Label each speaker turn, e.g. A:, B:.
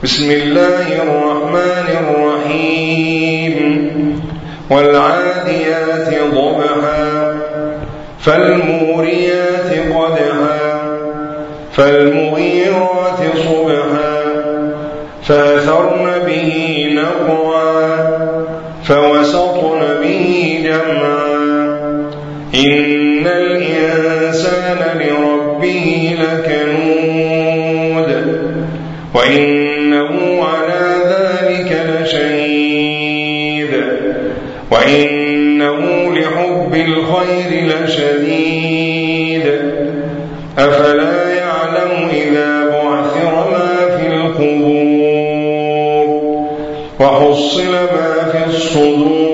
A: بسم الله الرحمن الرحيم والعاديات ضبحا فالموريات قدحا فالمغيرات صبحا فأثرن به نقعا فوسطن به جمعا إن الإنسان لربه لكنود وإنه على ذلك لشهيد وإنه لحب الخير لشديد أفلا يعلم إذا بعثر ما في القبور وحصل ما في الصدور